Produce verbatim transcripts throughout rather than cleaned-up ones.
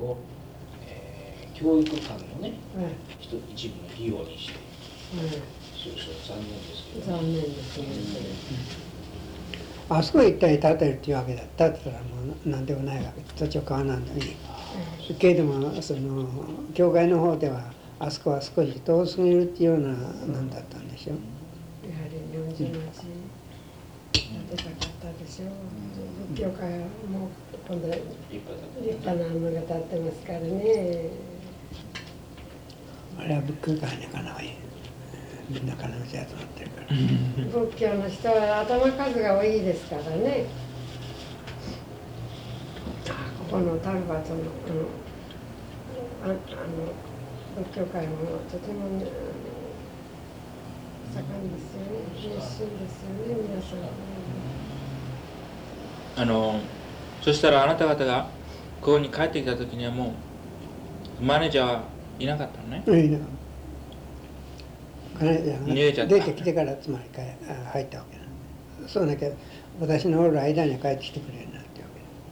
を、えー、教育館のね、うん、一部の費用にして、うん、そうそう残念ですけど、ね、 残念ですね、 うん、あそこ一体建てるっていうわけだったって言ったらもう何でもないわけ土地を買わなんだに、うん、けれどもその教会の方ではあそこは少し遠すぎるっていうようななんだったんでしょう。 やはり日本人町建てたかったでしょう、うん、仏教会はもう今度立派なのが建ってますからね。 あれは仏教会にかなわいい、みんな金持ち集まってるから仏教の人は頭数が多いですからね。ここのタルバトのあのあの仏教会もとても、ね、盛んですよね。熱心ですよね、皆さん。 あのそしたらあなた方がここに帰ってきた時にはもうマネージャーはいなかったのね。 いなマネージャーが出てきてからつまり入ったわけなんで、そうだけど私のおる間には帰ってきてくれるなってわ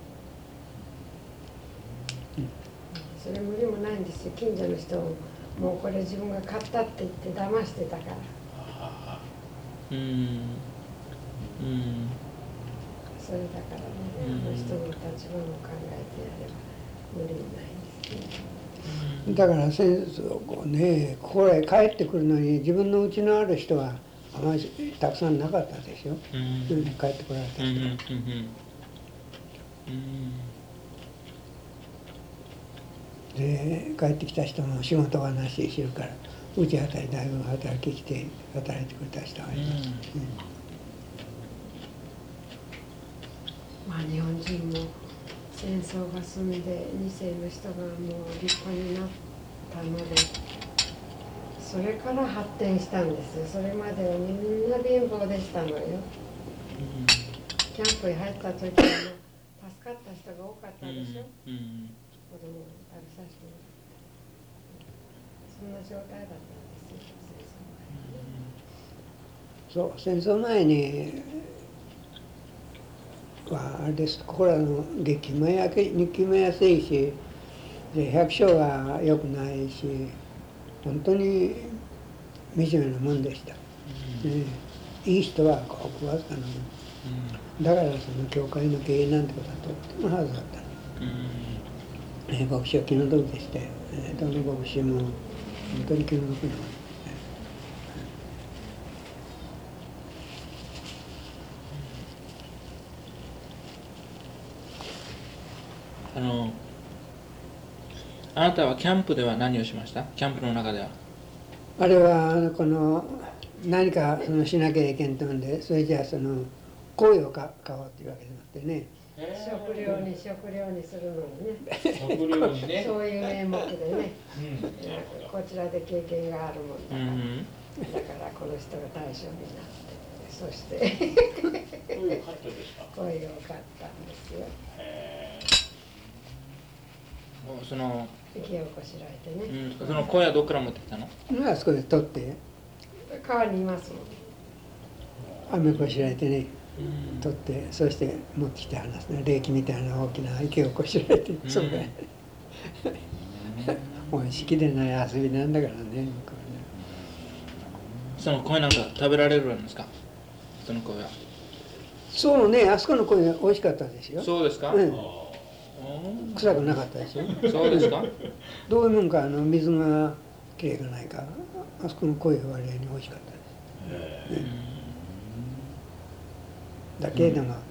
け、うん、それ無理もないんですよ。近所の人ももうこれ自分が買ったって言って騙してたから。 うんうんそれだからね、あの人の立場を考えてやれば無理ないんですね。 だから戦争こうね、ここへ帰ってくるのに自分のうちのある人はあまりたくさんなかったでしょ、うん、帰ってこられた人は、うんうんうんうん、で帰ってきた人も仕事がなししてるからうちあたりだいぶ働きに来て働いてくれた人がいます、うんうん、 まあ日本人も戦争が済んでに世の人がもう立派になったのでそれから発展したんですよ。それまではみんな貧乏でしたのよ、うん、キャンプに入った時は、ね、助かった人が多かったでしょ、うんうん、子供を食べさせてもらってそんな状態だったんですよ、 戦争前に。そう戦争前にはあれです、ここらの劇もやけ日記も安いしで百姓が良くないし本当に惨めなもんでした、うんね、いい人はごくわずかなもん、うん、だからその教会の経営なんてことはとってもはずだったの、うんえー、牧師は気の毒でして、えー、どの牧師も本当に気の毒なもん。 あのあなたはキャンプでは何をしました？キャンプの中ではあれはこの何かそのしなきゃいけんとんでそれじゃあその声を買おうっていうわけじゃなくてね、 食料に食料にするのにね食料にねそういう名目でね、うん、こちらで経験があるもんだから、うん、だからこの人が対象になってそして声を買ったんですか？ 声を買ったんですよ。 その池をこしらえてね、 うん、その声はどこから持ってきたの？ あそこで取って川にいますもん。 雨こしらえてね、うん、取ってそして持ってきて話すね、冷気みたいな大きな池をこしらえて、うん、それでもう式でない遊びなんだからね。 その声なんか食べられるんですか？その声は。 そうね、あそこの声美味しかったですよ。 そうですか？ うん、臭くなかったですよ。 そうですか？ どういうもんかあの水がきれいかないか、あそこの声は割合に美味しかったです。うん、だけれども、うん、まあ、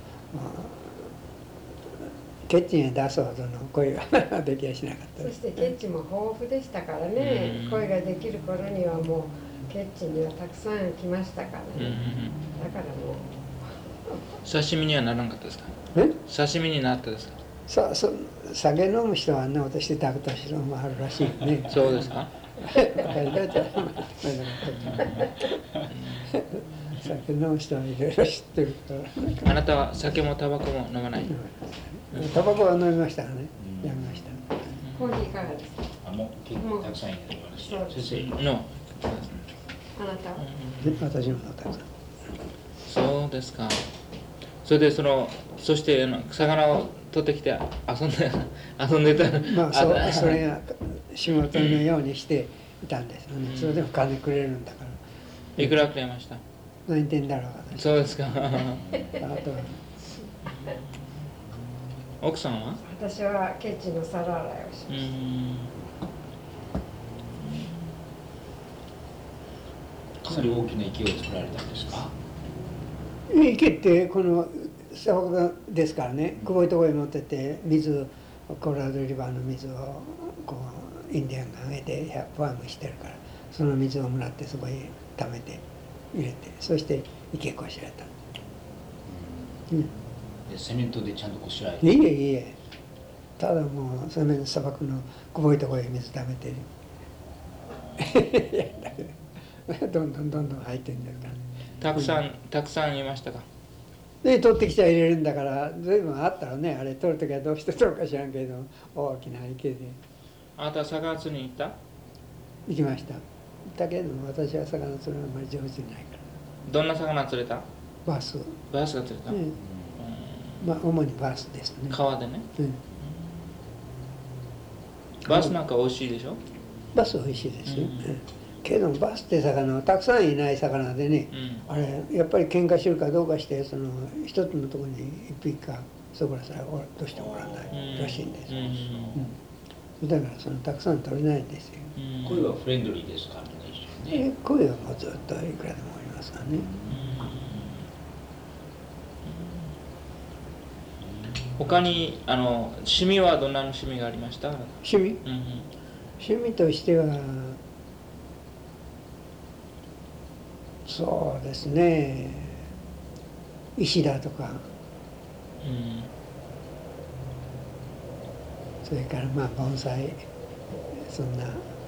ケッチンへ出すほどの声ができやしなかった。 そしてケッチンも豊富でしたからね、声ができる頃にはもうケッチンにはたくさん来ましたからね。だからもう刺身にはならなかったですか？ え？ 刺身になったですか？ さそ酒飲む人はあんなことして食べた人もあるらしいね。 そうですか？ 酒飲む人はいろいろ知ってるから。 あなたは酒もタバコも飲まない？ タバコは飲みましたがね、やめました。 コーヒーいかがですか？ あ、もう結構たくさんいただきました。 先生のあなたは？ 私もたくさん。 そうですか。それでそのそして魚を取ってきて遊んで遊んでたまあそうあそれが仕事のようにしていたんですよね、 うんそれでも金くれるんだからいくらくれました？ 何言ってんだろう私。 そうですかあとは奥さんは？ 私はケチの皿洗いをしうましんかなり大きな池を作られたんですか？ 池ってこの砂漠ですからね、こういうところに持ってって水コロラドリバーの水をこうインディアンがあげてファームしてるから、その水をもらってそこに溜めて入れて、そして池こしらえた。うん、 でセメントでちゃんとこしらえて。 いえいえ、ただもうその砂漠のこぼいところに水溜めてどんどんどんどん入ってるんですからね。 たくさんたくさんいましたか？ で取ってきちゃ入れるんだから、随分あったらね、あれ取るときはどうして取るか知らんけど、大きな池であなた魚釣りに行った？ 行きました。だけど私は魚釣るのあんまり上手じゃないから。 どんな魚釣れた？ バス、 バスが釣れた、 うん、まあ主にバスですね。 川でね。 うん、 バスなんか美味しいでしょ？ バス美味しいですよ、 うんうん、けどバスって魚はたくさんいない魚でね、 うんあれやっぱり喧嘩してるかどうかして、その一つのところに一匹かそこらさらどうしてもおらないらしいんですよ、うん、だからそのたくさん取れないんですよ。 うん声はフレンドリーですか？みんな一緒にね。 で声はもうずっといくらでもありますからね。 他にあの趣味はどんな趣味がありました？ 趣味うん趣味としてはそうですね、石だとか、 うんそれからまあ盆栽、そんな。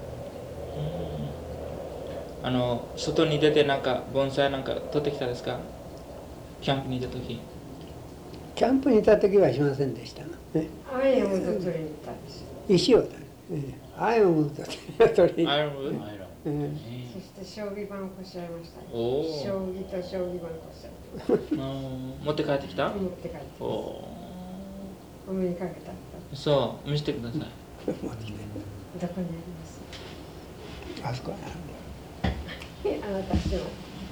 あの外に出てなんか盆栽なんか取ってきたですか？キャンプに行った時。 キャンプにいた時はしませんでしたが、ね、 た。アイアムと取りに行ったんですよ。 石を取る、ええ、アイアンを取りに、 アイロンウッド？ アイランえねそして将棋盤をこしらえましたね。 おー将棋と将棋盤こしらえてうん持って帰ってきた？ 持って帰ってます。 おお目にかけたと。 ーそう見せてください。 持ってきて、 どこにありますあそこにあるんだ。 あなたしても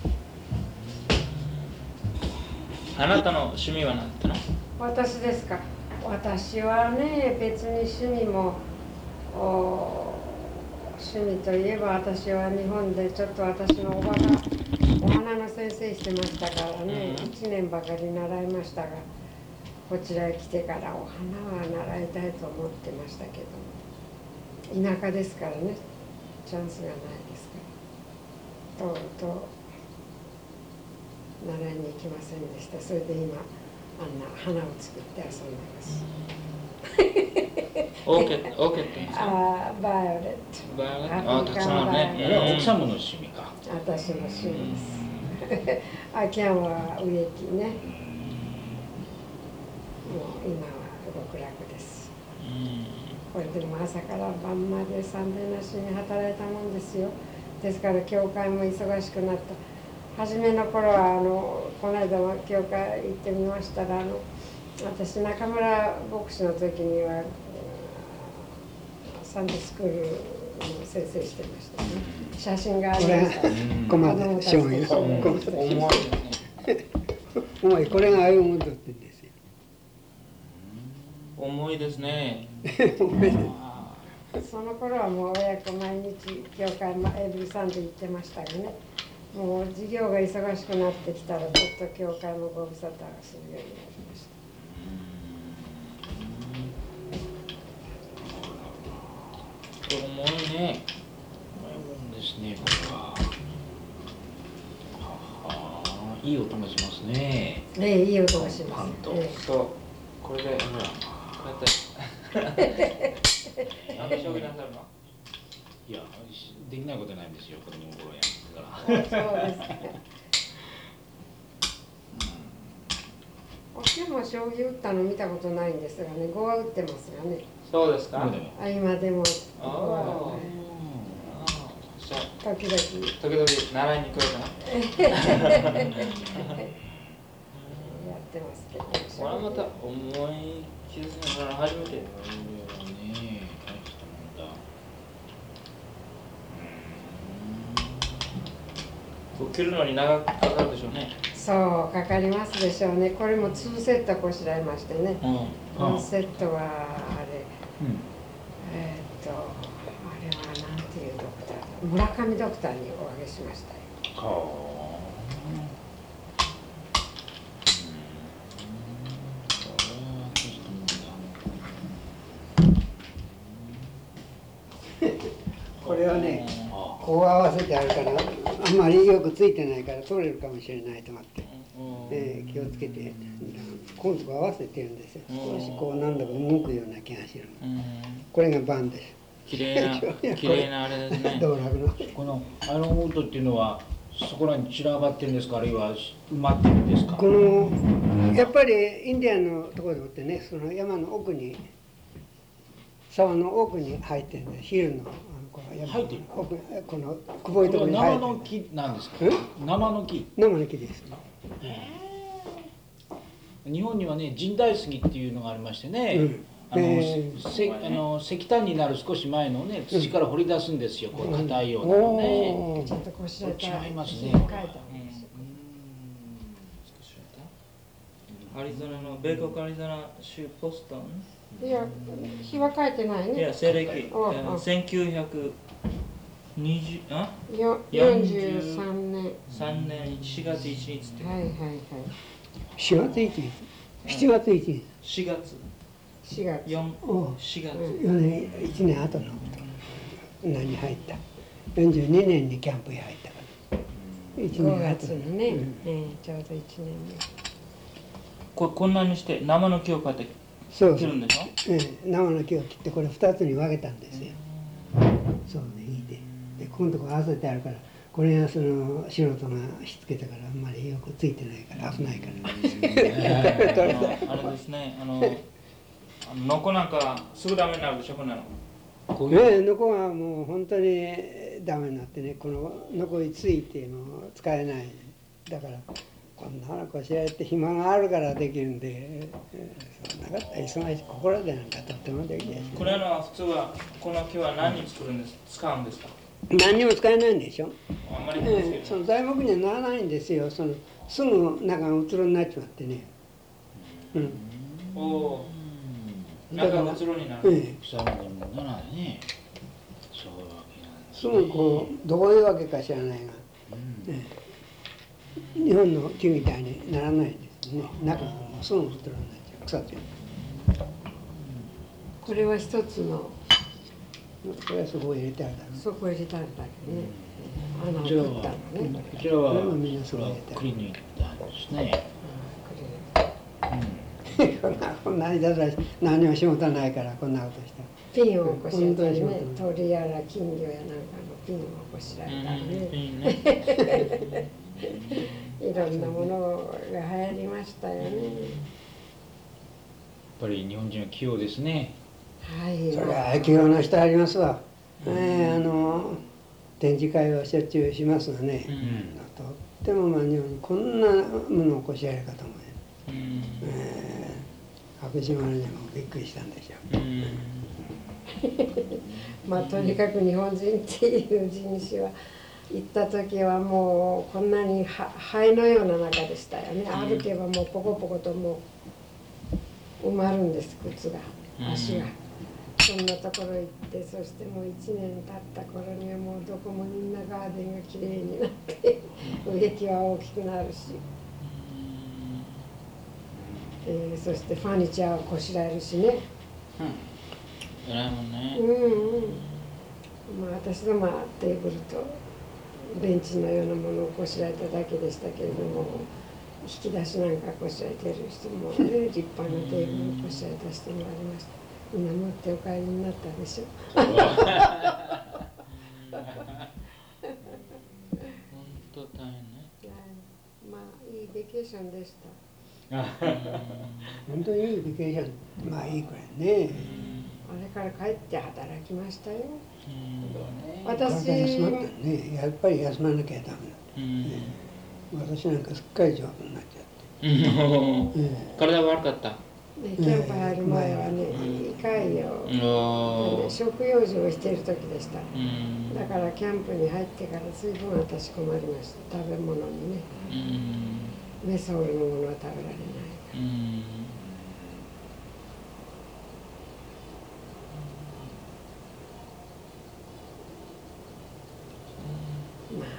あなたの趣味は何だったの？ 私ですか。私はね、別に趣味もお趣味といえば、私は日本でちょっと私のおばがお花の先生してましたからね、 うんいちねんばかり習いましたが、こちらへ来てからお花は習いたいと思ってましたけど、田舎ですからね、チャンスがないですからとうとう習いに行きませんでした。それで今あんな花を作って遊んでます。 オーケーオーケーって言うんですか？ ああ、バイオレッバイオレット。 ト。 あたくさんあるね。 あれは奥様の趣味か。 私の趣味です。あきゃんは植木ね。もう今は極楽です。 うんこれでも朝から晩までさんでなしに働いたもんですよ。ですから教会も忙しくなった。初めの頃はあのこの間は教会行ってみましたら、あの私中村牧師の時にはサンデースクールの先生してましたね。写真がありました。 これこまでしょうよ。 うんこ重いですね。 重い、これが歩むとってんですよ。 重いですね。 重いです。 あその頃はもう親子毎日教会まエブリサンデー行ってましたがね、もう授業が忙しくなってきたらちょっと教会もご無沙汰するようになりました。 ー重いね。 重いですね、これは。はあ、いい音がしますね。 ええ、いい音がします。 パンとえそうこれでほらこうやってなんで将棋なさるの？ いや、できないことないんですよ、子供の頃やってから。 え、そうですね。おっきも将棋打ったの見たことないんですがね、碁は打ってますがね。 そうですか？ 今でも。 あ、今でもあ碁はあそう時々。 時々習いに来るかな？ やってますけど。 これはまた重い気がするな初めて。 これはね、大したもんだ。 こう切るのに長くかかるでしょうね。 そうかかりますでしょうね。これもにセットこしらえましてね。 うん。 ワンセットはあれ、 うん。 えーっとあれはなんていうドクターだ、村上ドクターにおあげしましたよ。 はあ。 これはね、 あこう合わせてあるからあんまりよくついてないから取れるかもしれないと思って、えー気をつけてこのとこ合わせてるんですよ。少しこうなんだか動くような気がする。これが番です。 綺麗な綺麗なあれですね。 道楽のこのアイロンウッドっていうのはそこらに散らばってるんですか、あるいは埋まってるんですか。 このやっぱりインディアンのところでもってね、その山の奥に沢の奥に入ってるんで、ヒルのあのこの山の入ってる奥、このくぼいところにこれは生入ってる。 の木なんですか。 え生の木。 生の木です。 日本にはね、神代杉っていうのがありましてね、 うんあの、 えーせあの石炭になる少し前のね、土から掘り出すんですよ、こう硬いようなのね。 おーちょっとこしらえた違いますね書いてあるんですよ。 アリゾナの米国アリゾナ州ポストン。 いや、日は書いてないね。 いや西暦ああせんきゅうひゃくにじゅうあよよんじゅうさんねん。 さんねんしがついちにちってはいはいはい。 しがついちにち、しちがついちにち、 しがつしがつ。 よんおしがつよねんいちねん後の何に入った。よんじゅうにねんにキャンプに入ったから。いちねごんがつ後にね、 うんええちょうどいちねんめ。 ここんなにして生の木をこうやってそうそう切るんでしょ。 ええ生の木を切ってこれふたつに分けたんですよ。そうね、いいで。で、ここのとこ合わせてあるから、これがその素人がしつけたからあんまりよくついてないから危ないから。 あのあれですね、あのあのノコなんかすぐダメになるでしょ、こんなの。 こういうねえ、ノコがもう本当にダメになってね、このノコについてもう使えない。だからこんなのこしらえて暇があるからできるんで、えーそんなかったら忙しい心でなんかとってもできないし、 これのは普通はこの木は何に作るんです使うんですか。 何にも使えないんでしょ。 あんまりええ、その材木にはならないんですよ。そのすぐ中がうつろになっちまってね。うん。 おおー、 だから中がうつろになる。 ええ、 草の根もならね、そういうわけなんですすね。 ぐこうどういうわけか知らないが、 うんええ、日本の木みたいにならないんですね。中がもうすぐうつろになっちゃう、腐っちゃう。 これは一つのこれはそこを入れてあるだろう。 そこ入れてあるだけね。穴をこちら掘ったはのね。 こちらはこれもみんなそれこれはくり抜いたんですね。 これこんなこんなにだらし何も仕事ないからこんなことしたら。 ピンをこしらえたりね本当に、そう鳥やら金魚やなんかのピンをこしらえたりね。 いいね。 いろんなものが流行りましたよね。 やっぱり日本人は器用ですね。 はい。 それは器用な人ありますわ。ええ、あの展示会をしょっちゅうしますがね、 うんとってもまあ日本にこんなものをこしらえるかと思うよ。 うんええ、白島にもびっくりしたんでしょう。 うんまあとにかく日本人っていう人種は行った時はもうこんなには灰のような中でしたよね。歩けばもうポコポコともう埋まるんです靴が足が。そんなところ行ってそしてもういちねん経った頃にはもうどこもみんなガーデンがきれいになって植木は大きくなるし、えー、そしてファニチャーをこしらえるしね。 偉いもんね。 うんうん。まあ私どもはテーブルとベンチのようなものをこしらえただけでしたけれども、引き出しなんかこしらえてる人も、ね、立派なテーブルをこしらえた人もありました。みんな持ってお帰りになったでしょ。 本当大変ね。 まあいいベケーションでした。 本当にいいベケーション、まあいいくらいね。 あれから帰って働きましたよ。 うん私体休まったね、やっぱり休まなきゃダメだ。 うん私なんかすっかり丈夫になっちゃって。 うんえ体悪かった。 ね、キャンプ入る前はね、胃潰瘍、食用事をしている時でした。だからキャンプに入ってから随分私困りました。食べ物にね。メソールのものは食べられない。まあまあまあ、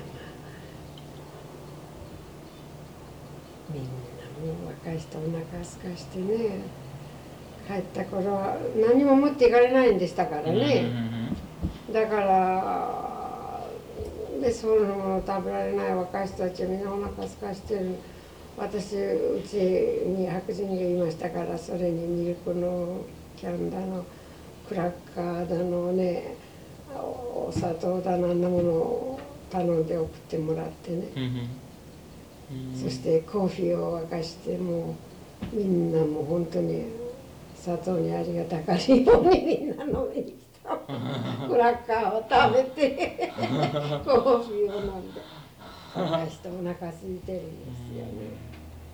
みんなもう若い人お腹すかしてね、帰った頃は何も持っていかれないんでしたからね。だからでそういうのもの食べられない若い人たちはみんなお腹すかしてる。私うちに白人がいましたから、それにミルクのキャンだのクラッカーだのね、お砂糖だのあんなものを頼んで送ってもらってね、そしてコーヒーを沸かして、もうみんなもう本当に砂糖にありがたかりようにみんな飲みに来た。クラッカーを食べてコーヒーを飲んで、若い人お腹空いてるんですよね。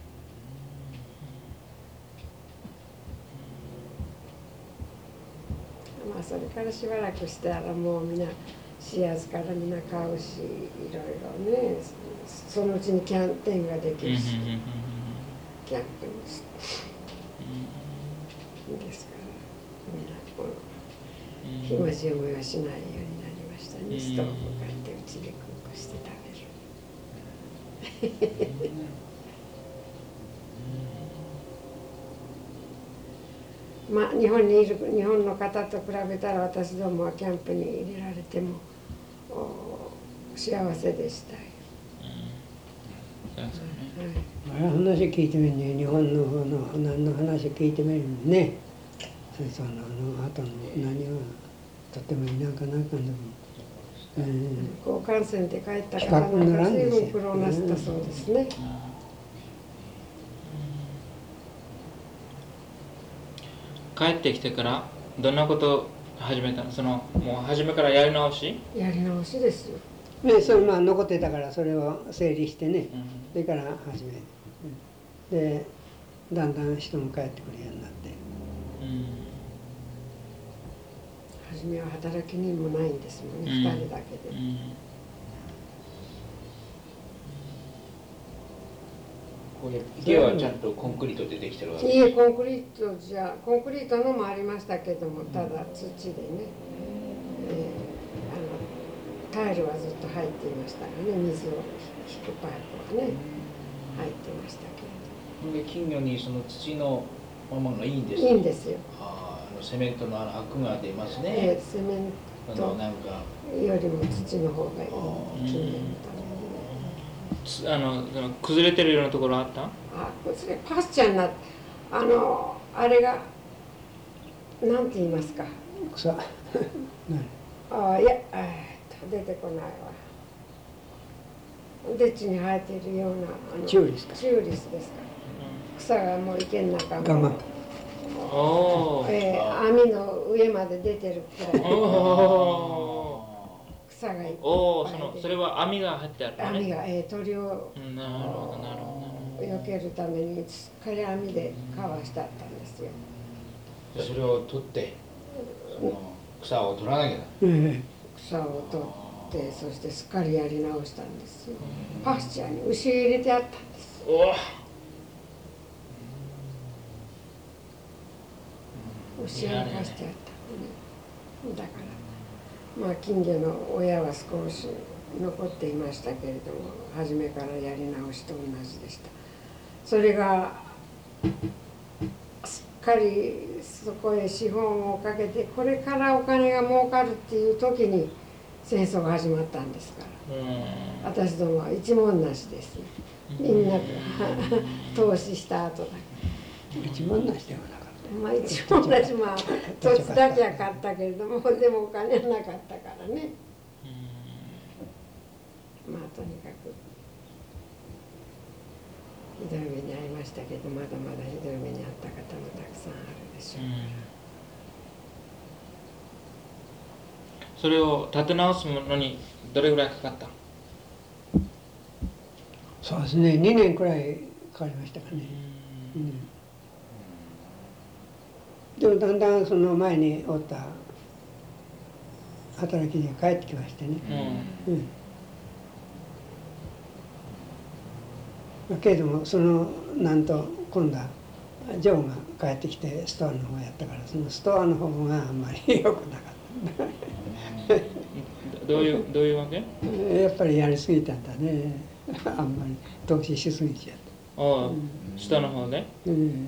まあそれからしばらくしたらもうみんなシアーズからみんな買うし、いろいろね、そのうちにキャンテーンができるし、キャンプにしてですからみんなこのひもじい思いはしないようになりましたね。ストーブを買ってうちでクックして食べる。まあ日本にいる日本の方と比べたら私どもはキャンプに入れられても幸せでしたよ。 あれ話聞いてみるね、日本の方の何の話聞いてみるね。戦争のあの後の何はとても田舎なんかでも、 えー、交換船で帰った方なんか随分苦労なすったそうですね。 帰ってきてからどんなことを始めたの？そのもう初めからやり直し？ やり直しですよ。 ね、それまあ残ってたからそれを整理してね、うん、それから始めて、うん、でだんだん人も帰ってくるようになって、うん、 初めは働き人もないんですもんね、うん、ふたりだけで、うん、 これ家はちゃんとコンクリートでできてるわけですか？いえ、コンクリートじゃコンクリートのもありましたけども、ただ土でね、えータイルはずっと入っていましたからね、水を引くパイプはね、入ってましたけれど。 で金魚にその土のままがいいんですか？いいんですよ。 ああ、あのセメントのあのアクが出ますね。 えー、セメントなんかよりも土の方がいい、金魚のためにね。 あのその崩れてるようなところあった？あ、 崩れパスチャーになって、あのあれがなんて言いますか。 草。 ああ、いや。出てこないわ。デッチに生えているようなあのチューリスか。 チューリスですか。草がもう池の中も。我慢。 えー、網の上まで出てるくらい。草がいっぱい。 おお、そのそれは網が張ってあるのね。 網が、えー、鳥を。 なるほどなるほど。避けるためにしっかり網でかわしてあったんですよ。 それを取ってその草を取らなきゃな。 うん草を取ってそしてすっかりやり直したんですよ。パスチャーに牛入れてあったんです。 お牛を生かしてあったのね。だからまあ金魚の親は少し残っていましたけれども、初めからやり直しと同じでした。それがすっかりそこへ資本をかけてこれからお金が儲かるっていう時に戦争が始まったんですから、私どもは一文なしですね。みんな投資した後だけ一文なしではなかった。 まあ一文なし、まあ土地だけは買ったけれども、でもお金はなかったからね。まあとにかくひどい目に遭いましたけど、まだまだひどい目に遭った方もたくさんあるでしょう。 それを立て直すのにどれぐらいかかった？ そうですね、にねんくらいかかりましたかね。 でもだんだんその前におった働きに帰ってきましてね、 うんうんけれどもそのなんと今度はジョーが帰ってきてストアの方やったからそのストアの方があんまり良くなかったどういうどういうわけ？ やっぱりやりすぎたんだねあんまり投資しすぎちゃった。 ああ、下の方で、 うんうん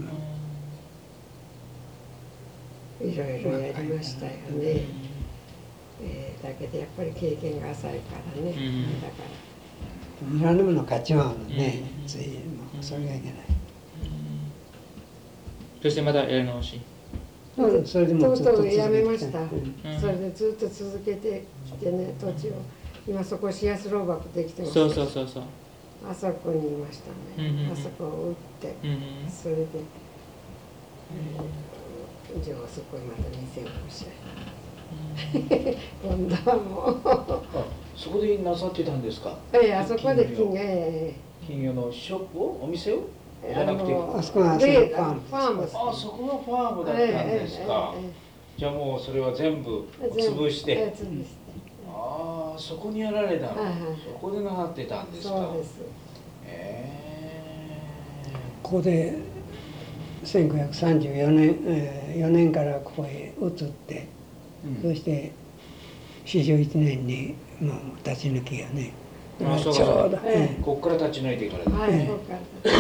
いろいろやりましたよね、えーだけどやっぱり経験が浅いからね、 うんだからいらぬもの買っちまうのね、 うんついもうそれがいけない。 そしてまたやり直し。 うん、それでともずっとうとうや続けてきためました、 うんそれでずっと続けてきてね土地を今そこシアスローバックできてます。 そうそうそうそう。 あそこにいましたね、 うんうんうんあそこを売って、 うんうんそれで、えー、じゃあそこにまた店をおしゃ今度はもうあ、そこでなさってたんですか？ ええあそこで金魚え金魚のショップをお店をえじゃなくて、 あそこはあそこレーファームファームですあ、そこがファームだったんですか。 ええええじゃあもうそれは全部ええ潰して、 ええ潰してああ、そこにやられたの、 はいはいはいそこでなさってたんですか。 そうです。 えここでせんきゅうひゃくさんじゅうよねん、えー、よねんからここへ移って、 ーそしてよんじゅういちねんにもう立ち抜きがね、 あそうかちょうど、 ええここから立ち退いていかれた。 はい、 ええそうか。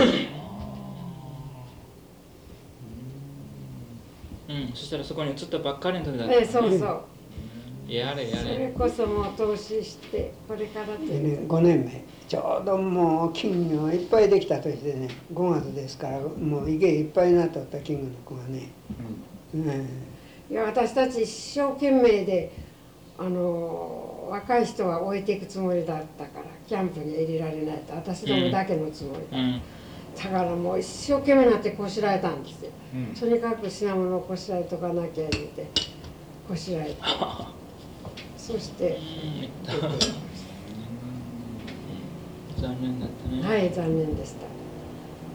うん、そしたらそこに移ったばっかりの時だった。 ええそうそう。 やれやそれれ。 こそもう投資してこれからってでね、ごねんめちょうどもう金魚いっぱいできた年でね、ごがつですからもう池いっぱいになっとった金魚の子がね、うんいや私たち一生懸命であの若い人は置いていくつもりだったからキャンプに入れられないと私どもだけのつもりだ、 うん。 だからもう一生懸命になってこしらえたんですよ、 うんとにかく品物をこしらえとかなきゃ言ってこしらえてそして出てきまし残念だったね。 たはい残念でした。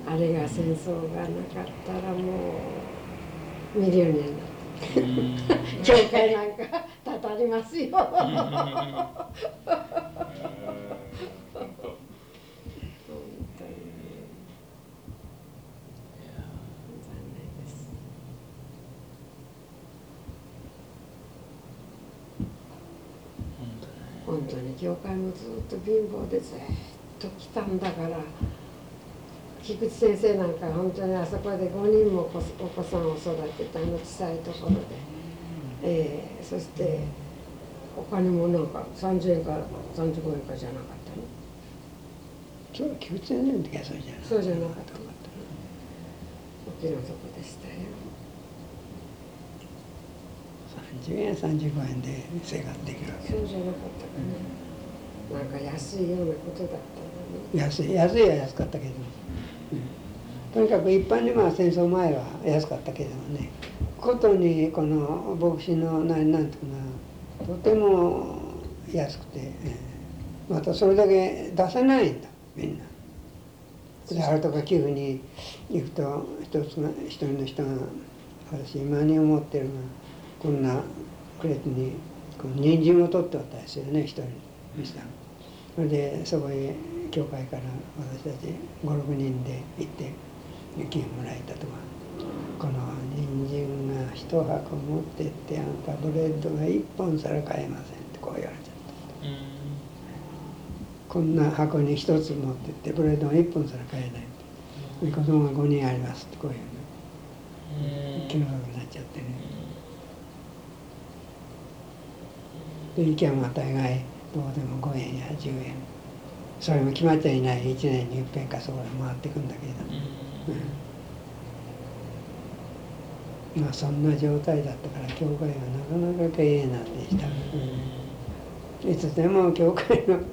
あれが戦争がなかったらもうミリオネアになってうん教会なんかたたりますよ本当に残念です。本当に教会もずっと貧乏でずっと来たんだから菊池先生なんか本当にあそこでごにんもお子お子さんを育ててあの小さいところで、えー、そしてお金もなんかさんじゅうえんかさんじゅうごえんかじゃなかったの。 そうきゅうじゅうねんの時はそうじゃなかった。 そうじゃなかった大きなとこでしたよ。 さんじゅうえんさんじゅうごえんで生活できるわけ。 そうじゃなかったかな、なんか安いようなことだったのに。 安い安いは安かったけど、うん、とにかく一般にまあ戦争前は安かったけどね、ことにこの牧師の何なんていうかな、とても安くて、えーまたそれだけ出せないんだみんな。であるとか寄付に行くと一つが一人の人が私今に思ってるのはこんなクレートにこの人参を取っておったですよね、一人にした。それでそこへ教会から私たちごろくにんで行って寄付もらえたとか、この人参が一箱持ってってあんたブレッドが一本さら買えませんってこう言われちゃった。 うんこんな箱に一つ持ってってブレッドが一本さら買えないって、子供がごにんありますってこういうの気の毒になっちゃってね。で意見は大概どうでもごえんやじゅうえん、それも決まっちゃいないいちねんにいっぺんかそこら回ってくんだけど、うん、まあそんな状態だったから教会はなかなか経営なんでした、うん、いつでも教会の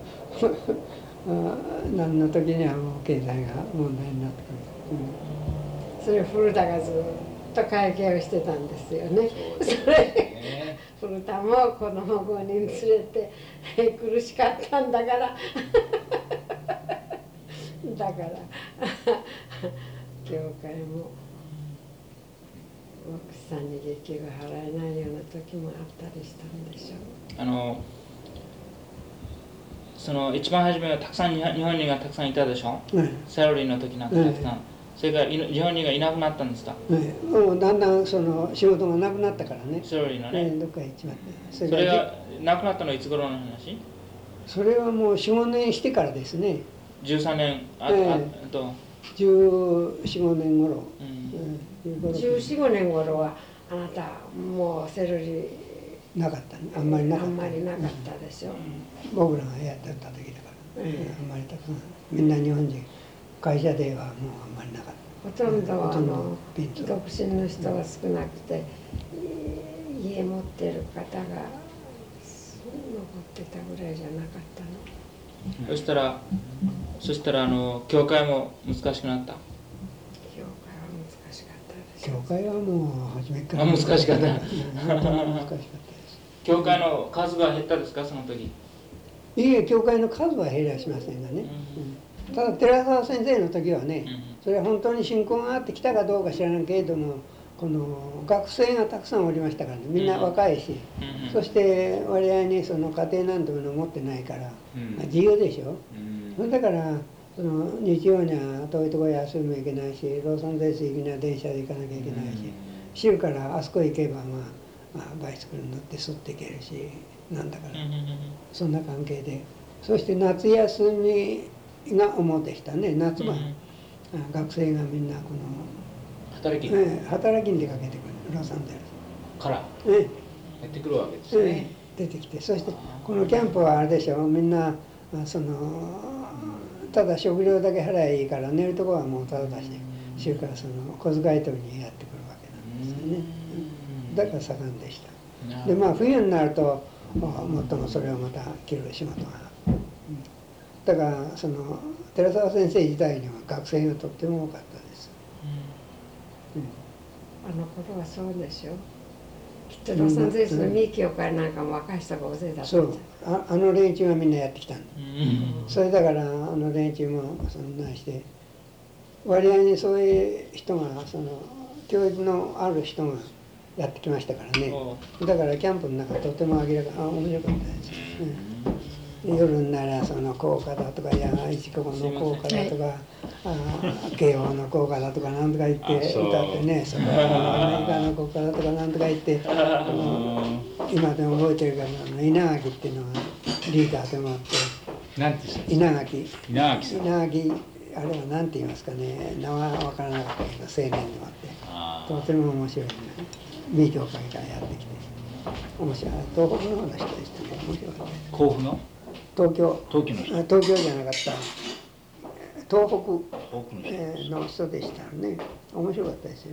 何の時にはもう経済が問題になってくる、 それ古田がずっと会計をしてたんですよね。それ古田も子供ごにん連れて苦しかったんだからだから教会も奥さんに月給が払えないような時もあったりしたんでしょう。 あのその一番初めはたくさん日本人がたくさんいたでしょ、 はい、 サラリーの時なんてたくさん、それから日本人がいなくなったんですか、 はい、もうだんだんその仕事がなくなったからね、 サラリーのね、 ね、どっか行っちまって、 それがなくなったのはいつ頃の話？ それはもうよん、ごねんしてからですね。 じゅうさんねんあ、 ええ、 あとじゅうよん、ごねん頃、 うん、じゅうよん、ごねん頃はあなたもうセルリーなかったね、あんまりなかった、 あんまりなかったでしょ、うん、 僕らがやってた時だから、うん、あんまりたくさんみんな日本人、会社ではもうあんまりなかった。 ほとんどはあの独身の人が少なくて、家持ってる方が残ってたぐらいじゃなかったの。 そしたらそしたらあの教会も難しくなった。 教会は難しかったです。 教会はもう初めから難しかった。 難しかったです。 教会の数が減ったですか、その時？ いえ、教会の数は減りはしませんがね、うん、ただ寺澤先生の時はね、うん、それは本当に信仰があってきたかどうか知らないけれども、この学生がたくさんおりましたからね、みんな若いし、うん、そして割合にその家庭なんてものを持ってないから、うん、まあ、自由でしょ、うん、だからその日曜には遠いところへ遊びも行けないし、ロサンゼルス行くには電車で行かなきゃいけないし、うん、週からあそこ行けば、まあまあ、バイスクルに乗ってすっていけるし、なんだから、うん、そんな関係で、そして夏休みが主でしたね、夏は、うん、学生がみんなこの働き、 ええ、働きに出かけてくる、ロサンゼルスから、 ええ、 やってくるわけですね、ええ、出てきて、そしてこのキャンプはあれでしょ、みんなそのただ食料だけ払えばいいから、寝るところはもうただだし、週からその小遣い取りにやってくるわけなんですよね、うん、だから盛んでした。でまあ冬になるともっともそれをまた切る仕事が、うん、だからその寺澤先生自体には学生がとっても多かったです、 うんうん、あの頃はそうでしょ、きっとロサンゼルスのミー教会なんかも若い人が大勢だったんじゃん。そう、 あ、あの連中がみんなやってきたんだ、うん、それだからあの連中もそんなして割合にそういう人がその教育のある人がやってきましたからね、だからキャンプの中とても明らか、あ、面白かったです、うん、夜にならその校歌だとか、いや一国の校歌だとか、あ慶応の校歌だとかなんとか言って歌ってね、それからアメリカの校歌だとかなんとか言って今でも覚えてるから、稲垣っていうのがリーダーでもあって、 なんて言うんですか、 稲垣稲垣さん、 稲垣あれは何て言いますかね、名は分からなかったけど青年でもあって、とても面白いね、ミー教会からやってきて面白い、東北の方の人でしたね、面白かった。 甲府の東京東京の人、 東京じゃなかった東北、 東北の人、 えー、の人でしたね、面白かったですよ。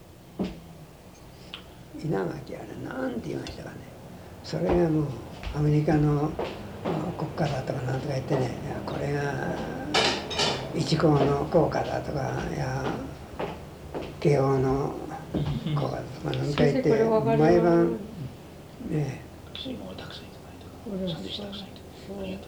稲垣あれ何て言いましたかね、それがもうアメリカの国家だとかなんとか言ってね、これが一高の校歌だとか、いや慶応の校歌だとかなんか言って毎晩ね、 水門をたくさんいただいた、サンドイッチたくさんいただいた、ありがとうございます。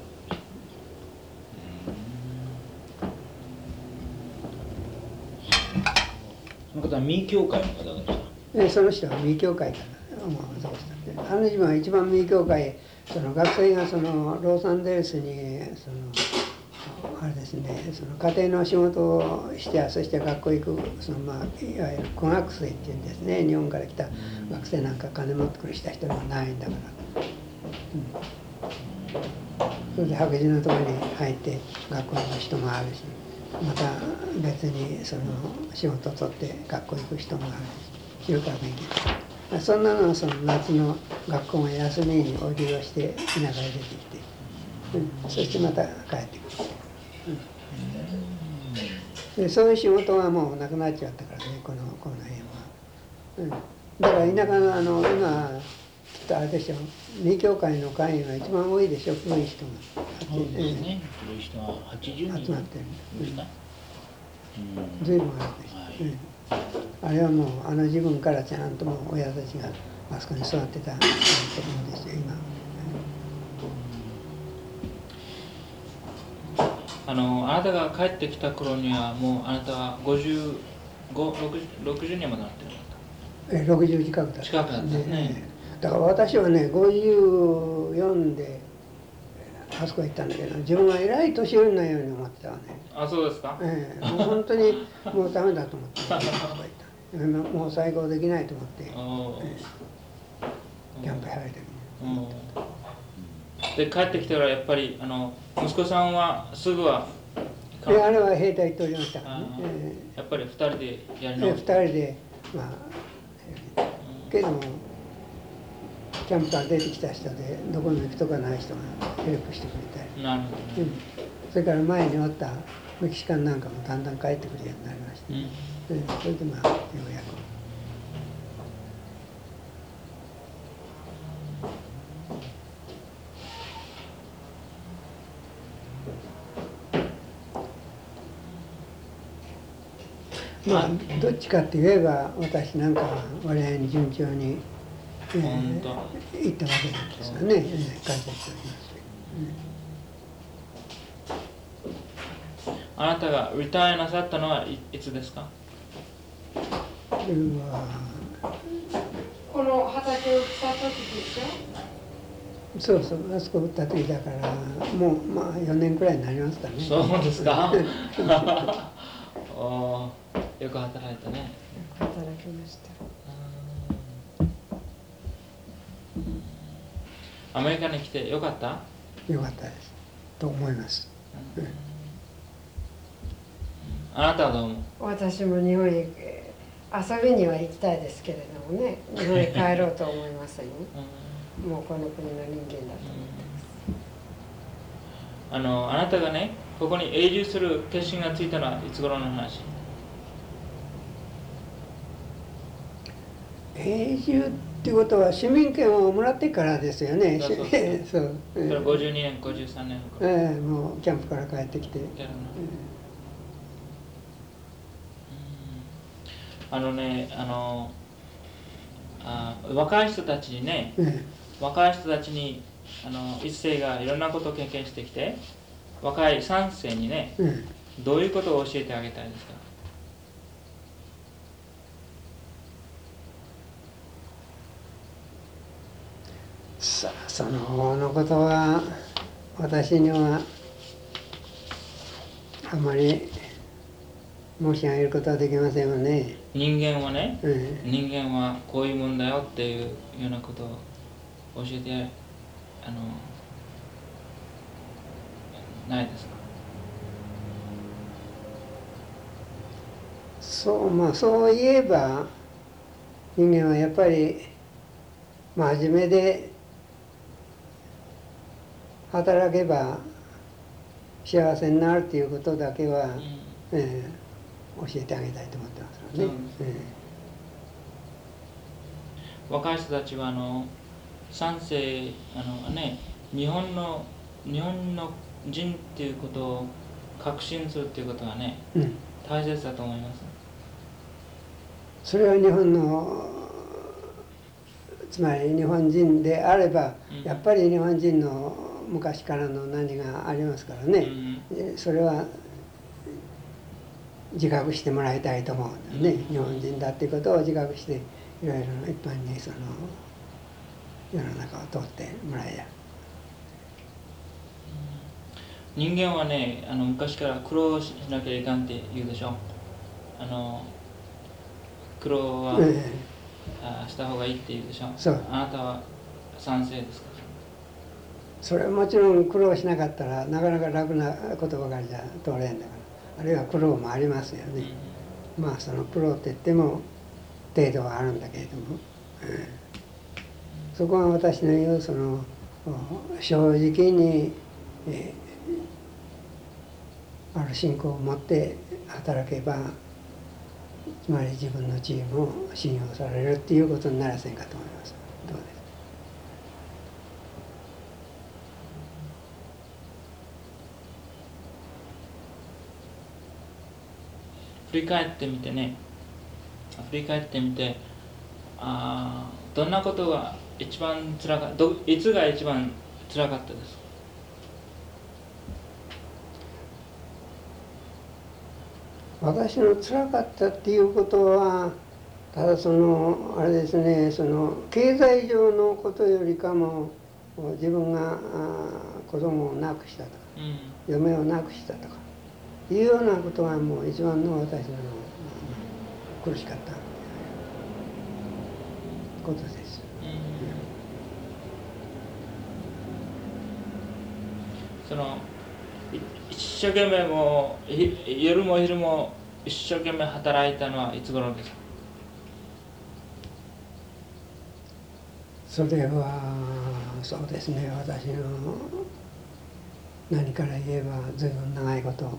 その方はミー教会の方でした。 えその人はミー教会から、まあ、そうしたって、あの自分は一番ミー教会、その学生がそのロサンゼルスにそのあれですね、その家庭の仕事をして、そして学校行く、そのまあいわゆる語学生っていうんですね、日本から来た学生なんか金持ってくるした人がないんだから、うん、それで白人のところに入って学校の人もあるし、また別にその仕事を取って学校行く人もあるし、昼から勉強、そんなのはその夏の学校が休みにおりをして田舎へ出てきて、うん、そしてまた帰ってくる。うん、でそういう仕事はもうなくなっちゃったからね、このこの辺は、うん、だから田舎のあの今きっとあれでしょ、二教会の会員が一番多いでしょ、古い人が。 そうですね、古い人ははちじゅうにん集まってるんですか、 うん、随分あるでしょ、はい、うん、あれはもうあの自分からちゃんともう親たちがあそこに座ってたところですよ今。 あのあなたが帰ってきた頃にはもうあなたはごじゅうご、ろくじゅうにんまでなってるんだっえろくじゅう近くだった近くだったね。 だから私はねごじゅうよんであそこ行ったんだけど、自分はえらい年寄りのように思ってたわね。 あ、そうですか。 ええ、もう本当にもうダメだと思ってあそこ行った。もう再興できないと思って、ええ、キャンプ入る時に。 で帰ってきてからやっぱりあの息子さんはすぐはであれは兵隊行っておりましたからね、えー、やっぱりふたりでやりえ、 直ふたりでまあ、けどもキャンプから出てきた人でどこに行くとかない人がヘルプしてくれたり、 なるほど、 うん、それから前におったメキシカンなんかもだんだん帰ってくるようになりまして、うん、それでまあようやく。まあどっちかって言えば私なんかは割合に順調に、えー、行ったわけなんですがね、えー、感謝しております、 うん、あなたがリタイアなさったのはい、いつですか？ これはこの畑を売った時でしょ。そうそう、あそこ売った時だからもうまあよねんくらいになりますかね。 そうですか。およく働いたね。よく働きました。 アメリカに来てよかった？ よかったですと思います、うん、 あなたはどうも？ 私も日本へ遊びには行きたいですけれどもね、日本へ帰ろうと思いませんよ。もうこの国の人間だと思ってます。 あのあなたがねここに永住する決心がついたのはいつ頃の話？ 永住っていうことは市民権をもらってからですよね。 そうそうそうそう。 それごじゅうにねん、ごじゅうさんねんの頃。 ええ、もうキャンプから帰ってきて。 あのね、あのあ若い人たちにね、ええ、若い人たちにあの一世がいろんなことを経験してきて、若い三世にね、ええ、どういうことを教えてあげたいですか？ さあ、その方のことは私にはあまり申し上げることはできませんよね。 人間はね、うん、人間はこういうもんだよっていうようなことを教えてあのないですか？ そうまあそういえば人間はやっぱり真面目で働けば幸せになるっていうことだけは、うん、えー、教えてあげたいと思ってますよね。 うん、若い人たちはあの三世あのね日本の日本の人っていうことを確信するっていうことはね、うん、大切だと思います。 それは日本のつまり日本人であれば、うん、やっぱり日本人の昔からの何がありますからね、うん、それは自覚してもらいたいと思うんだよね、うん、日本人だっていうことを自覚していろいろ一般にその世の中を通ってもらえや。 人間はねあの昔から苦労しなきゃいかんって言うでしょ。あの苦労は、ええ、あした方がいいって言うでしょ。あなたは賛成ですか？ それはもちろん苦労しなかったらなかなか楽なことばかりじゃ通れんだから、あるいは苦労もありますよね、うん、まあその苦労って言っても程度はあるんだけれども、うん、そこが私の言うその正直に、えー、ある信仰を持って働けばつまり自分の地位も信用されるっていうことにならせんかと思います。どうですか？ 振り返ってみてね振り返ってみてあどんなことが一番つらかったいつが一番つらかったですか？ 私のつらかったっていうことはただそのあれですね、その経済上のことよりかも自分が子供を亡くしたとか、うん、嫁を亡くしたとかいうようなことがもう一番の私の苦しかったことです。うん、 その一生懸命もう夜も昼も一生懸命働いたのはいつ頃ですか？ それはそうですね、私の何から言えば随分長いこと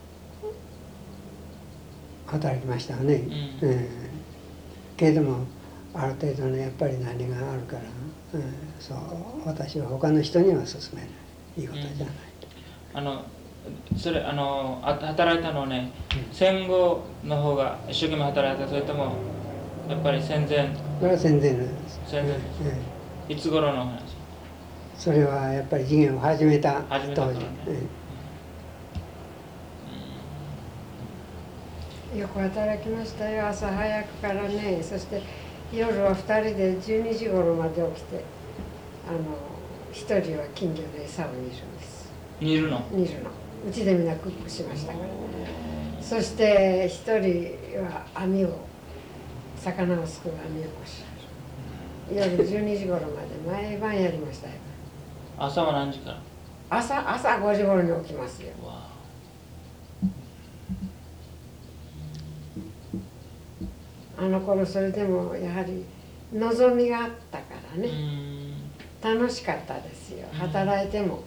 働きましたね、うんえー、けれどもある程度のやっぱり何があるから、うん、そう私は他の人には勧めない、いいことじゃない、 うん、あのそれあの働いたのはね、うん、戦後の方が一生懸命働いた、それともやっぱり戦前？ それは戦前です。 戦前です、ええ、いつ頃の話？ それはやっぱり事業を始めた当時、ねうん、よく働きましたよ。朝早くからね、そして夜はふたりでじゅうにじ頃まで起きて、あのひとりは近所で餌を煮るんです。 煮るの？煮るの。うちでみんなクックしましたから。そしてひとりは網を魚をすくう網をこし夜じゅうにじ頃まで毎晩やりましたよ。 朝は何時から？ 朝朝ごじ頃に起きますよ。あの頃それでもやはり望みがあったからね、楽しかったですよ、働いても。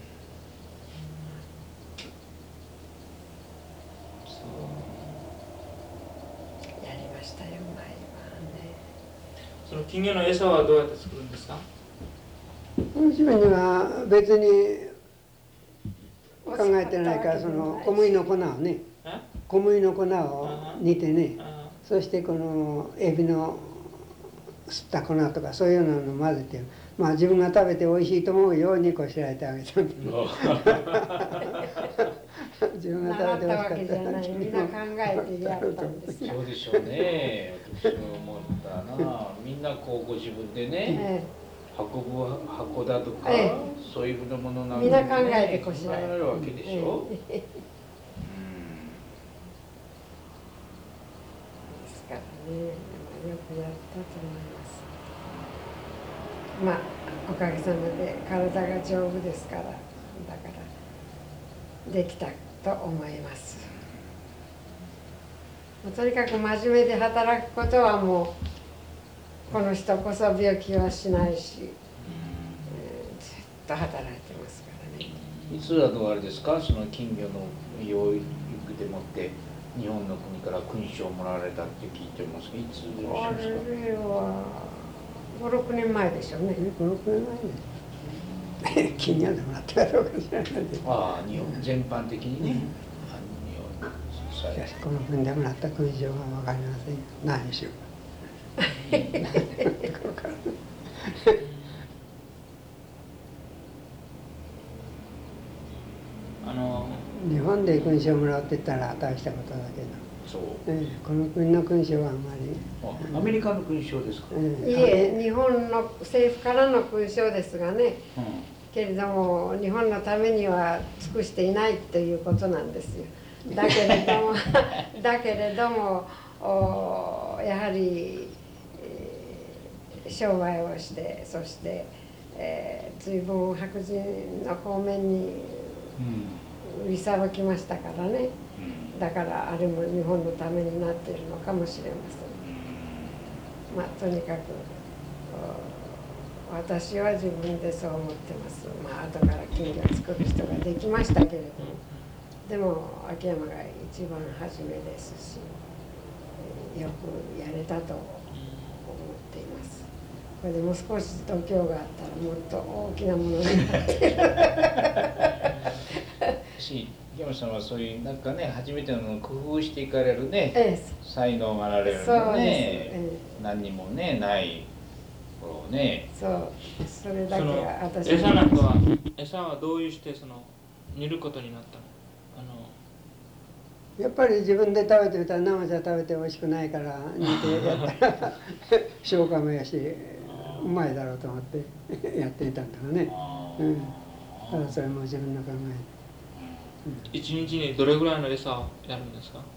やりましたよ、毎晩ね。 その金魚の餌はどうやって作るんですか？ 娘には別に考えてないから、その小麦の粉をね、小麦の粉を煮てね、そしてこのエビの吸った粉とかそういうのを混ぜて、まあ自分が食べておいしいと思うようにこしらえてあげたんで自分が食べておいしかったわけじゃない、 みんな考えてやったんですか。 そうでしょうね。私も思ったな。みんなこうご自分でね、ええ運ぶ箱だとか、ええ、そういうものなんで、ね、みんな考えてこしらえるわけでしょ。ええ、うん、 ですからね、よくやったと思います。まあおかげさまで体が丈夫ですから、だからできたと思います。とにかく真面目で働くことはもうこの人こそ病気はしないし、うん、えー、ずっと働いてますからね。 いつあのあれですか、その金魚の養育でもって日本の国から勲章をもらわれたって聞いてますが、いつでいらっしゃいますか？ あれはごろくねんまえでしょうね。 ごろくねんまえです。金魚でもらってやろうかしらないで。 ああ、日本全般的にね。 しかしこの国でもらった勲章は分かりませんよ。何しろ。 あの日本で勲章をもらうって言ったら大したことだけど、 そう、 ええ、この国の勲章はあんまり。 アメリカの勲章ですか？ ええ、いえ、日本の政府からの勲章ですがね、うん、けれども日本のためには尽くしていないということなんですよ。だけれどもだけれどもおやはり、えー、商売をして、そして、えー、随分白人の方面に売りさばきましたからね、うん、だからあれも日本のためになっているのかもしれません。まあとにかく私は自分でそう思ってます。まあ後から金魚を作る人ができましたけれども、でも秋山が一番初めですし、よくやれたと思っています。これでもう少し度胸があったらもっと大きなものになってるし、秋山さんはそういうなんかね、初めてのものを工夫していかれるね、ええ、才能があられるのね、ええ、何にもねない頃ね。 そう、それだけは私餌なんかは餌はどういうしてその煮ることになったの？あのやっぱり自分で食べてみたら生じゃ食べて美味しくないから煮てやったら消化もやしうまいだろうと思ってやっていたんだがね、うん、ただそれも自分の考え。一日にどれぐらいの餌をやるんですか？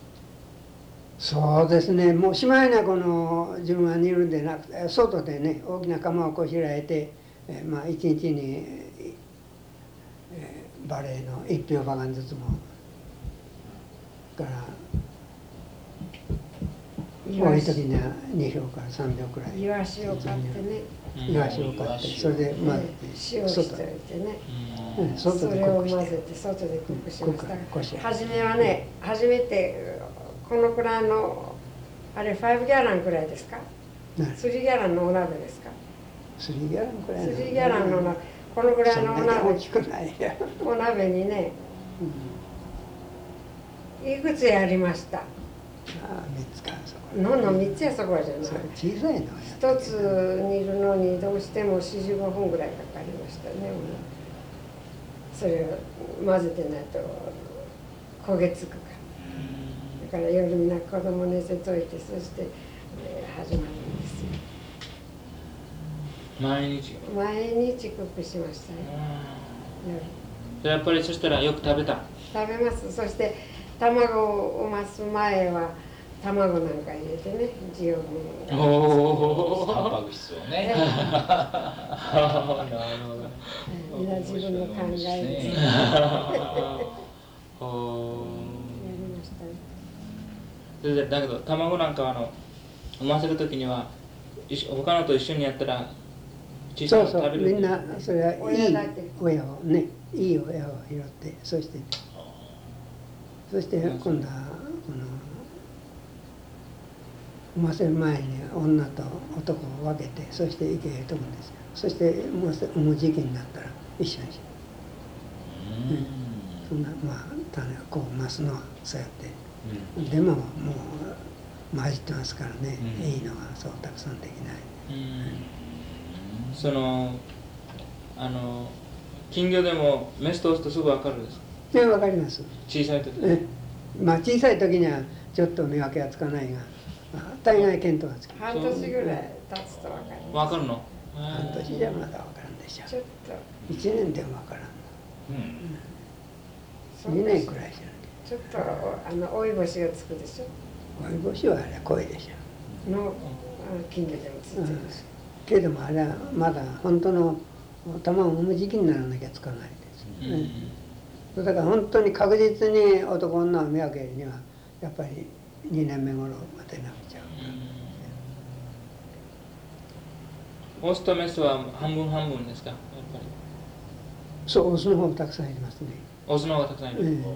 そうですね、もうしまいなこの自分は煮るんでなくて外でね大きな釜をこしらえて、えまあ一日に、えー、バレーの一票ばかんずつもから多い時にはに票からさん票くらいイワシを買ってね、 イワシを買ってそれで混ぜて塩しておいてね、 うん、外でそれを濃くして混ぜて外で濃くしました。 濃く初めはね、初めてこのくらいのあれファイブギャランくらいですか？スリーギャランのお鍋ですか？ スリーギャランくらいの。 スリーギャランのこのくらいのお鍋。 大きくないや。 お鍋にね、いくつやりました。ああ、みっつかそこ。 ののみっつやそこじゃない。 小さいの。 一つ煮るのにどうしてもよんじゅうごふんぐらいかかりましたね。それを混ぜてないと焦げつくから。だから夜みんな子供寝せといてそして、えー、始まるんですよ。 毎日毎日クックしましたね。 やっぱりそしたらよく食べた？ 食べます。そして卵を産ます前は卵なんか入れてね、十分。 おお、タンパク質をね。なるほど。 みんな自分の考えです。 だけど卵なんかあの産ませるときには他のと一緒にやったら小さいの食べる。 そうそう、みんなそれはいい親をね、いい親を拾ってそしてそして今度はこの産ませる前に女と男を分けてそして池へ飛ぶんですよ。そして産む時期になったら一緒にし、うん、そんなまあ種をこう増すのはそうやって、うん、でももう混じってますからね、うん、いいのはそうたくさんできない。 うん、そのあの金魚でもメスとオスとすぐ分かるんですか？ ね、分かります。 小さい時、 ね、まあ小さい時にはちょっと見分けはつかないが、大概見当はつきます。 半年ぐらい経つと分かります。 分かるの？ 半年じゃまだ分からんでしょう。 ちょっと一年でも分からんの。うん。二年くらいじゃなきゃ。 ちょっとあの追い星がつくでしょ。 追い星はあれは濃いでしょ。 の金魚でもついてるし。 けれどもあれはまだ本当の卵を産む時期にならなきゃつかないですよね。だから本当に確実に男女を見分けるにはやっぱりにねんめ頃までなくちゃう。 オスとメスは半分半分ですか？やっぱり。 そう、オスの方がたくさんいますね。 オスの方がたくさんいる。えー、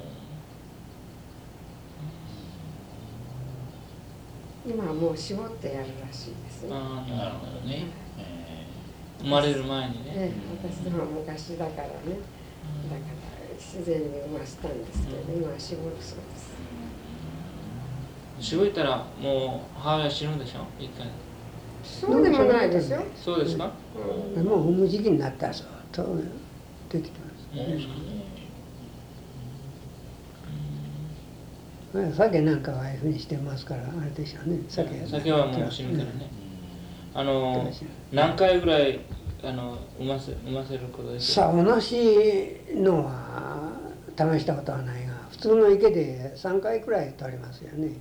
今はもう絞ってやるらしいですね。 ああ、なるほどね。生まれる前にね。 ええ、私の昔だからね。だから自然に産ましたんですけど、今は絞るそうです。 絞ったらもう母親死ぬでしょ、一回。 そうでもないでしょ。 そうですか？ うん、もう産む時期になったらそうとできてます。うん、酒なんかはああいうふうにしてますからあれでしょうね。酒, 酒はもう死ぬからね。うん、あの何回ぐらいあの産ませ産ませることですか？ さあ同じのは試したことはないが普通の池でさんかいくらい取りますよね。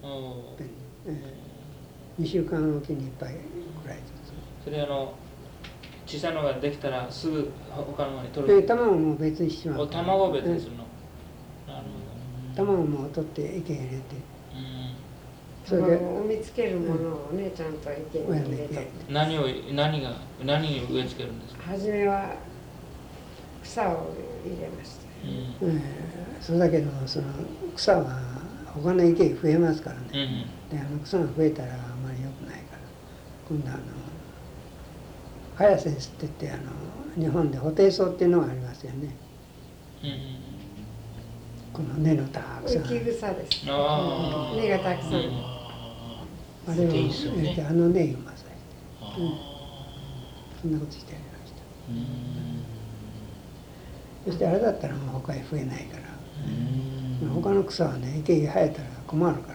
にしゅうかんおきにいっぱいくらいずつ。 それあの小さいのができたらすぐ他の方に取る。 で卵も別にします。 お卵を別にするの。なるほど。 卵も取って池に入れて。 それで産みつけるものをね、ちゃんと池に入れて。 何を何が何を植え付けるんですか？ 初めは草を入れました。 うん、それだけどその草は他の池増えますからね。うんうん、であの草が増えたらあまり良くないから今度あのハヤセンスって言ってあの日本でホテイソウっていうのがありますよね。うんうん、この根のたくさん。 浮き草です。根がたくさん。 あれを入れてあの根をまさして、うん、そんなことしてやりました。うん、そしてあれだったらもう他へ増えないから、う他の草はね池に生えたら困るから。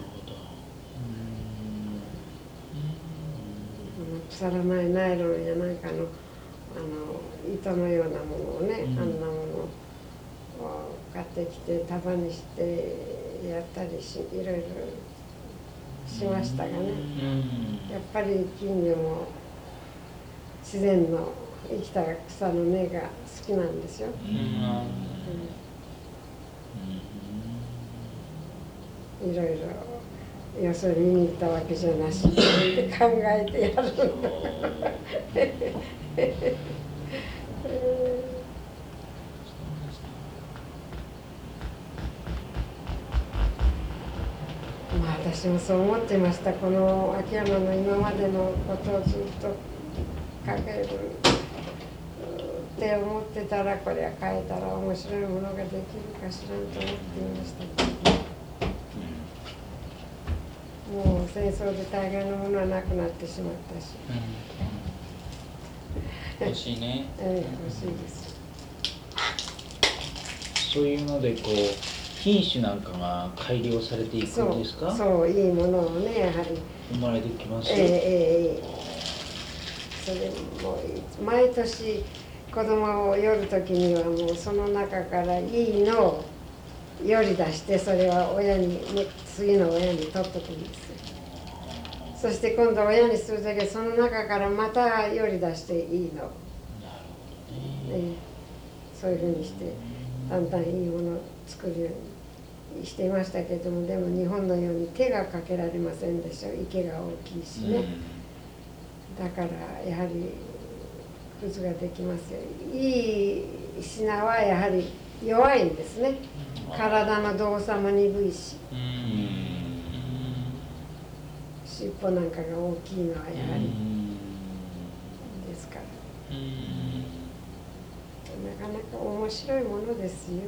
腐らないナイロンやなんかの、あの糸のようなものをね、うん、あんなものを買ってきて束にしてやったりしいろいろしましたがね、うん、やっぱり金魚も自然の生きた草の根が好きなんですよ。いろいろよそ見に行ったわけじゃなしって考えてやるんだ。まあ私もそう思ってました。この秋山の今までのことをずっと考えるって思ってたら、これは変えたら面白いものができるかしらんと思っていましたけど。もう戦争で大概のものはなくなってしまったし、 うん、欲しいね、 ええ、欲しいです。 そういうのでこう品種なんかが改良されていくんですか？ そう、そういいものをね、やはり生まれてきますよ。 ええええ、それも毎年子供を寄る時にはもうその中からいいのをより出して、それは親に、次の親に取っとくんですよ。そして今度親にする時はその中からまたより出していいの、なるほどね、えー、そういうふうにしてだんだんいいものを作るようにしていましたけれども、でも日本のように手がかけられませんでしょ。池が大きいしね、だからやはりくずができますよ。いい品はやはり弱いんですね。体の動作も鈍いし、尻尾なんかが大きいのはやはりですから、なかなか面白いものですよ。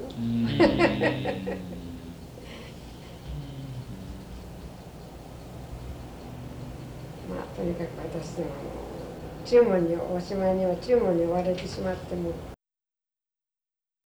まあとにかく私ども注文におしまいには注文に追われてしまっても